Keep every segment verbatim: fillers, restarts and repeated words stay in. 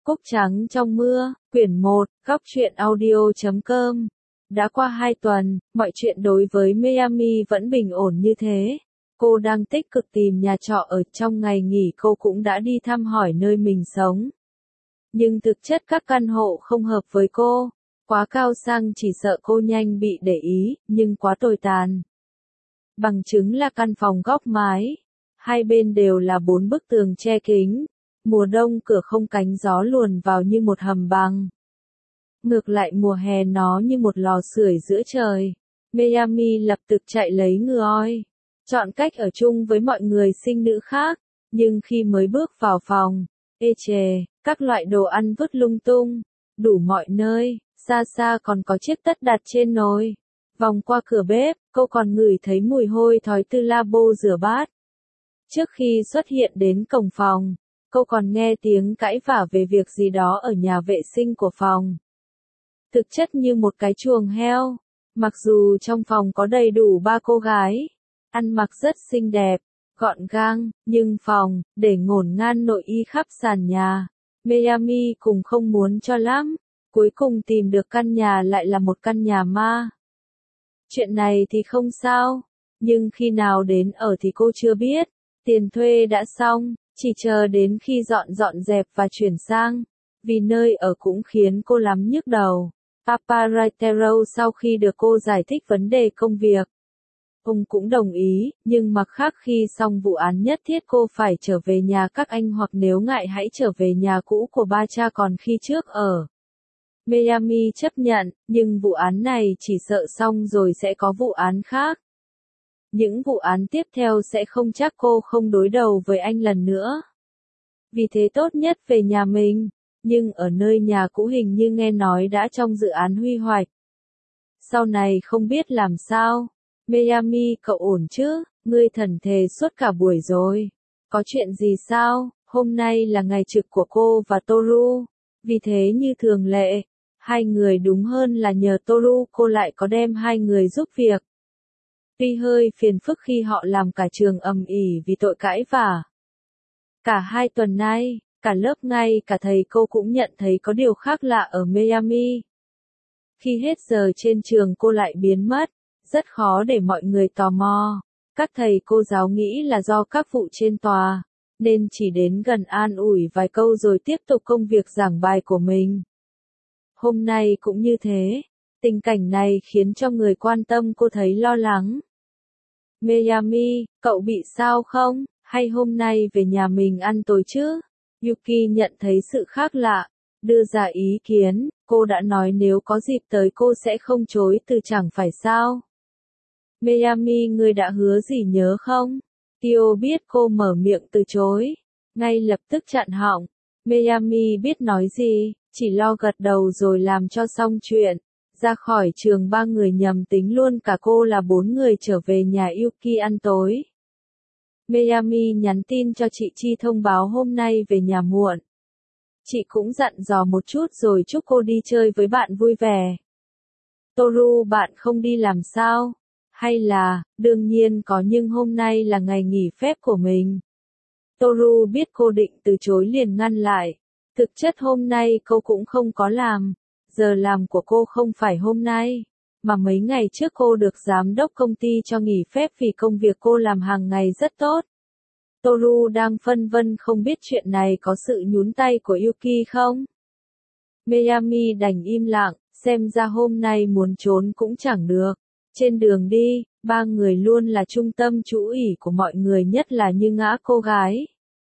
Cúc trắng trong mưa, quyển một, góc truyện audio chấm com. Đã qua hai tuần, mọi chuyện đối với Miami vẫn bình ổn như thế. Cô đang tích cực tìm nhà trọ ở trong ngày nghỉ cô cũng đã đi thăm hỏi nơi mình sống. Nhưng thực chất các căn hộ không hợp với cô. Quá cao sang chỉ sợ cô nhanh bị để ý, nhưng quá tồi tàn. Bằng chứng là căn phòng góc mái. Hai bên đều là bốn bức tường che kính. Mùa đông cửa không cánh gió luồn vào như một hầm băng. Ngược lại mùa hè nó như một lò sưởi giữa trời. Miami lập tức chạy lấy ngôi. Chọn cách ở chung với mọi người sinh nữ khác. Nhưng khi mới bước vào phòng, ê chề, các loại đồ ăn vứt lung tung, đủ mọi nơi, xa xa còn có chiếc tất đặt trên nồi. Vòng qua cửa bếp, cô còn ngửi thấy mùi hôi thối từ lavabo rửa bát. Trước khi xuất hiện đến cổng phòng, cô còn nghe tiếng cãi vã về việc gì đó ở nhà vệ sinh của phòng. Thực chất như một cái chuồng heo, mặc dù trong phòng có đầy đủ ba cô gái, ăn mặc rất xinh đẹp, gọn gàng, nhưng phòng, để ngổn ngang nội y khắp sàn nhà. Miami cũng không muốn cho lắm, cuối cùng tìm được căn nhà lại là một căn nhà ma. Chuyện này thì không sao, nhưng khi nào đến ở thì cô chưa biết, tiền thuê đã xong. Chỉ chờ đến khi dọn dọn dẹp và chuyển sang, vì nơi ở cũng khiến cô lắm nhức đầu. Papa Reitero sau khi được cô giải thích vấn đề công việc, ông cũng đồng ý, nhưng mặt khác khi xong vụ án nhất thiết cô phải trở về nhà các anh hoặc nếu ngại hãy trở về nhà cũ của ba cha còn khi trước ở. Miami chấp nhận, nhưng vụ án này chỉ sợ xong rồi sẽ có vụ án khác. Những vụ án tiếp theo sẽ không chắc cô không đối đầu với anh lần nữa. Vì thế tốt nhất về nhà mình, nhưng ở nơi nhà cũ hình như nghe nói đã trong dự án huy hoạch. Sau này không biết làm sao. Miami cậu ổn chứ, ngươi thần thề suốt cả buổi rồi. Có chuyện gì sao? Hôm nay là ngày trực của cô và Toru. Vì thế như thường lệ, hai người đúng hơn là nhờ Toru cô lại có đem hai người giúp việc. Tuy hơi phiền phức khi họ làm cả trường ầm ĩ vì tội cãi vã. Cả hai tuần nay, cả lớp ngay cả thầy cô cũng nhận thấy có điều khác lạ ở Miami. Khi hết giờ trên trường cô lại biến mất, rất khó để mọi người tò mò. Các thầy cô giáo nghĩ là do các vụ trên tòa, nên chỉ đến gần an ủi vài câu rồi tiếp tục công việc giảng bài của mình. Hôm nay cũng như thế, tình cảnh này khiến cho người quan tâm cô thấy lo lắng. Miami, cậu bị sao không? Hay hôm nay về nhà mình ăn tối chứ? Yuki nhận thấy sự khác lạ, đưa ra ý kiến, cô đã nói nếu có dịp tới cô sẽ không chối từ chẳng phải sao. Miami ngươi đã hứa gì nhớ không? Tio biết cô mở miệng từ chối, ngay lập tức chặn họng. Miami biết nói gì, chỉ lo gật đầu rồi làm cho xong chuyện. Ra khỏi trường ba người nhầm tính luôn cả cô là bốn người trở về nhà Yuki ăn tối. Miami nhắn tin cho chị Chi thông báo hôm nay về nhà muộn. Chị cũng dặn dò một chút rồi chúc cô đi chơi với bạn vui vẻ. Toru bạn không đi làm sao? Hay là, đương nhiên có nhưng hôm nay là ngày nghỉ phép của mình. Toru biết cô định từ chối liền ngăn lại. Thực chất hôm nay cô cũng không có làm. Giờ làm của cô không phải hôm nay, mà mấy ngày trước cô được giám đốc công ty cho nghỉ phép vì công việc cô làm hàng ngày rất tốt. Toru đang phân vân không biết chuyện này có sự nhún tay của Yuki không. Miami đành im lặng, xem ra hôm nay muốn trốn cũng chẳng được. Trên đường đi, ba người luôn là trung tâm chú ỉ của mọi người nhất là như ngã cô gái.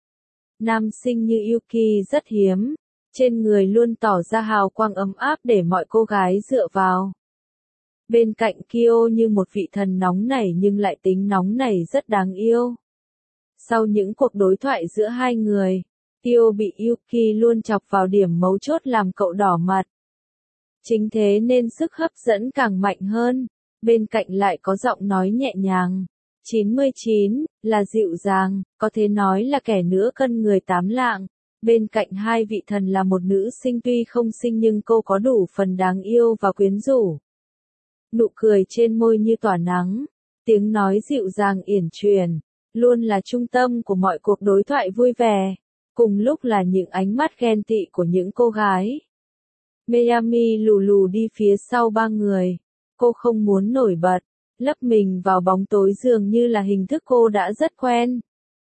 Nam sinh như Yuki rất hiếm. Trên người luôn tỏ ra hào quang ấm áp để mọi cô gái dựa vào. Bên cạnh Kyo như một vị thần nóng nảy nhưng lại tính nóng nảy rất đáng yêu. Sau những cuộc đối thoại giữa hai người, Kyo bị Yuki luôn chọc vào điểm mấu chốt làm cậu đỏ mặt. Chính thế nên sức hấp dẫn càng mạnh hơn, bên cạnh lại có giọng nói nhẹ nhàng. chín mươi chín, là dịu dàng, có thể nói là kẻ nửa cân người tám lạng. Bên cạnh hai vị thần là một nữ sinh tuy không xinh nhưng cô có đủ phần đáng yêu và quyến rũ. Nụ cười trên môi như tỏa nắng, tiếng nói dịu dàng uyển chuyển, luôn là trung tâm của mọi cuộc đối thoại vui vẻ. cùng lúc là những ánh mắt ghen tị của những cô gái. Miami lù lù đi phía sau ba người. Cô không muốn nổi bật, lấp mình vào bóng tối dường như là hình thức cô đã rất quen.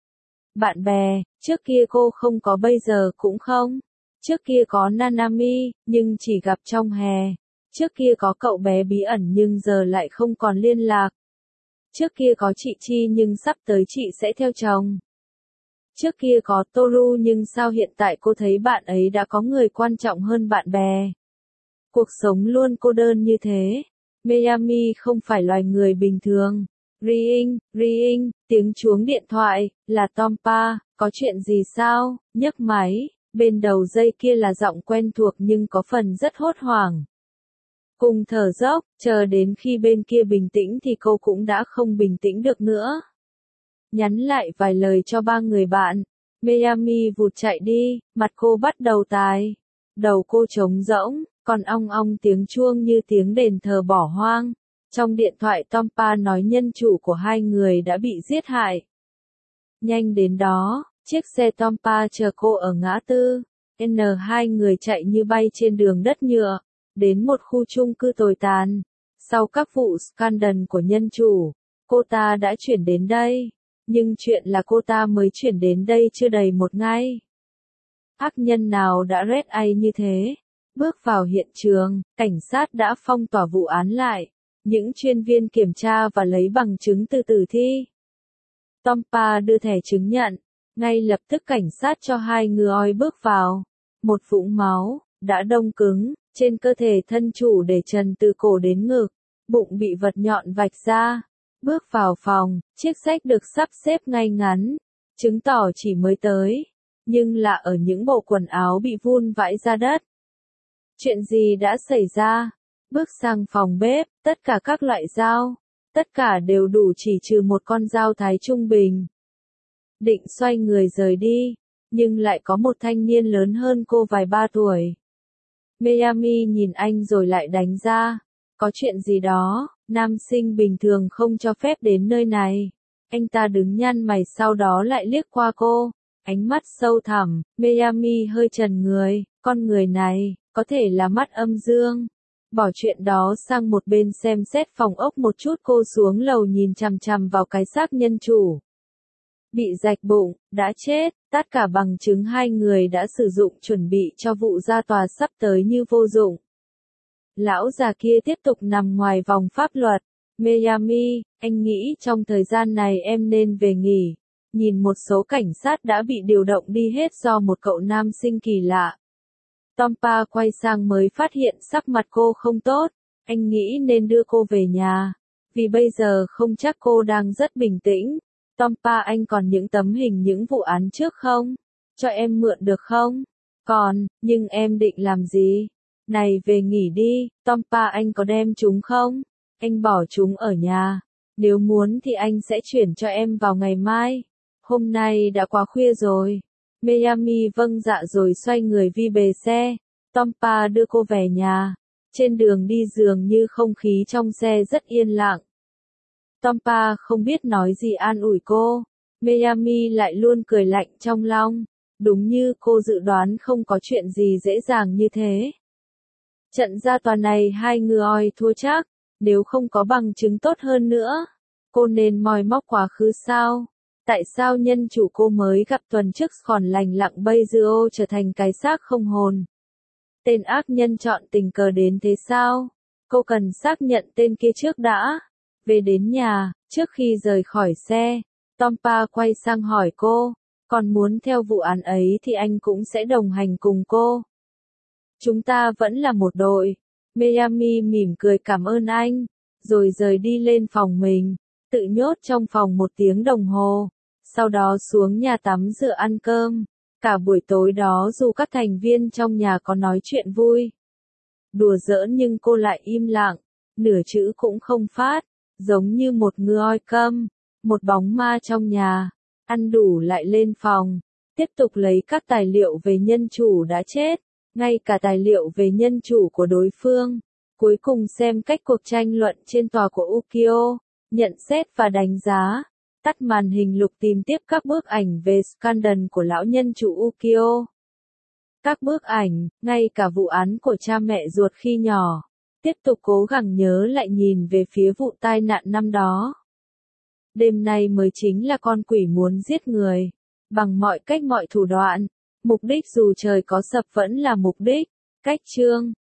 Bạn bè, trước kia cô không có, bây giờ cũng không. Trước kia có Nanami, nhưng chỉ gặp trong hè. Trước kia có cậu bé bí ẩn nhưng giờ lại không còn liên lạc. Trước kia có chị Chi nhưng sắp tới chị sẽ theo chồng. Trước kia có Toru nhưng sao hiện tại cô thấy bạn ấy đã có người quan trọng hơn bạn bè. Cuộc sống luôn cô đơn như thế. Miami không phải loài người bình thường. Ring, ring, tiếng chuông điện thoại, là Tompa, có chuyện gì sao? Nhấc máy, bên đầu dây kia là giọng quen thuộc nhưng có phần rất hốt hoảng. Cùng thở dốc, chờ đến khi bên kia bình tĩnh thì cô cũng đã không bình tĩnh được nữa. Nhắn lại vài lời cho ba người bạn. Miami vụt chạy đi, mặt cô bắt đầu tái. Đầu cô trống rỗng, còn ong ong tiếng chuông như tiếng đền thờ bỏ hoang. Trong điện thoại Tompa nói nhân chủ của hai người đã bị giết hại. Nhanh đến đó, chiếc xe Tompa chờ cô ở ngã tư. N hai người chạy như bay trên đường đất nhựa, đến một khu chung cư tồi tàn. Sau các vụ scandal của nhân chủ, cô ta đã chuyển đến đây. Nhưng chuyện là cô ta mới chuyển đến đây chưa đầy một ngày. Ác nhân nào đã red ai như thế? Bước vào hiện trường, cảnh sát đã phong tỏa vụ án lại. Những chuyên viên kiểm tra và lấy bằng chứng từ tử thi. Tompa đưa thẻ chứng nhận. Ngay lập tức cảnh sát cho hai người bước vào. Một vũng máu, đã đông cứng, trên cơ thể thân chủ để trần từ cổ đến ngực. Bụng bị vật nhọn vạch ra. Bước vào phòng, chiếc xách được sắp xếp ngay ngắn. Chứng tỏ chỉ mới tới. Nhưng là ở những bộ quần áo bị vun vãi ra đất. Chuyện gì đã xảy ra? Bước sang phòng bếp, tất cả các loại dao. Tất cả đều đủ chỉ trừ một con dao thái trung bình. Định xoay người rời đi. Nhưng lại có một thanh niên lớn hơn cô vài ba tuổi. Miami nhìn anh rồi lại đánh ra. Có chuyện gì đó, nam sinh bình thường không cho phép đến nơi này. Anh ta đứng nhăn mày sau đó lại liếc qua cô. Ánh mắt sâu thẳm, Miami hơi trần người, con người này, có thể là mắt âm dương. Bỏ chuyện đó sang một bên xem xét phòng ốc một chút, cô xuống lầu nhìn chằm chằm vào cái xác nhân chủ. Bị rạch bụng, đã chết, tất cả bằng chứng hai người đã sử dụng chuẩn bị cho vụ ra tòa sắp tới như vô dụng. Lão già kia tiếp tục nằm ngoài vòng pháp luật. Miami, anh nghĩ trong thời gian này em nên về nghỉ. Nhìn một số cảnh sát đã bị điều động đi hết do một cậu nam sinh kỳ lạ. Tompa quay sang mới phát hiện sắc mặt cô không tốt. Anh nghĩ nên đưa cô về nhà. Vì bây giờ không chắc cô đang rất bình tĩnh. Tompa, anh còn những tấm hình những vụ án trước không? Cho em mượn được không? Còn, nhưng em định làm gì? Này, về nghỉ đi. Tompa, anh có đem chúng không? Anh bỏ chúng ở nhà. Nếu muốn thì anh sẽ chuyển cho em vào ngày mai. Hôm nay đã quá khuya rồi. Miami vâng dạ rồi xoay người vi về xe. Tompa đưa cô về nhà. Trên đường đi dường như không khí trong xe rất yên lặng. Tompa không biết nói gì an ủi cô. Miami lại luôn cười lạnh trong lòng. Đúng như cô dự đoán, không có chuyện gì dễ dàng như thế. Trận ra tòa này hai người thua chắc. Nếu không có bằng chứng tốt hơn nữa, cô nên moi móc quá khứ sao? Tại sao nhân chủ cô mới gặp tuần trước còn lành lặng bây giờ trở thành cái xác không hồn? Tên ác nhân chọn tình cờ đến thế sao? Cô cần xác nhận tên kia trước đã. Về đến nhà, trước khi rời khỏi xe, Tompa quay sang hỏi cô, còn muốn theo vụ án ấy thì anh cũng sẽ đồng hành cùng cô. Chúng ta vẫn là một đội. Miami mỉm cười cảm ơn anh, rồi rời đi lên phòng mình, tự nhốt trong phòng một tiếng đồng hồ, sau đó xuống nhà tắm rửa ăn cơm. Cả buổi tối đó dù các thành viên trong nhà có nói chuyện vui, đùa giỡn nhưng cô lại im lặng, nửa chữ cũng không phát, giống như một người câm, một bóng ma trong nhà. Ăn đủ lại lên phòng, tiếp tục lấy các tài liệu về nhân chủ đã chết, ngay cả tài liệu về nhân chủ của đối phương. Cuối cùng xem cách cuộc tranh luận trên tòa của Ukyo, nhận xét và đánh giá. Tắt màn hình lục tìm tiếp các bức ảnh về scandal của lão nhân chủ Ukyo. Các bức ảnh, ngay cả vụ án của cha mẹ ruột khi nhỏ. Tiếp tục cố gắng nhớ lại nhìn về phía vụ tai nạn năm đó. Đêm nay mới chính là con quỷ muốn giết người. Bằng mọi cách mọi thủ đoạn. Mục đích dù trời có sập vẫn là mục đích. Cách chương.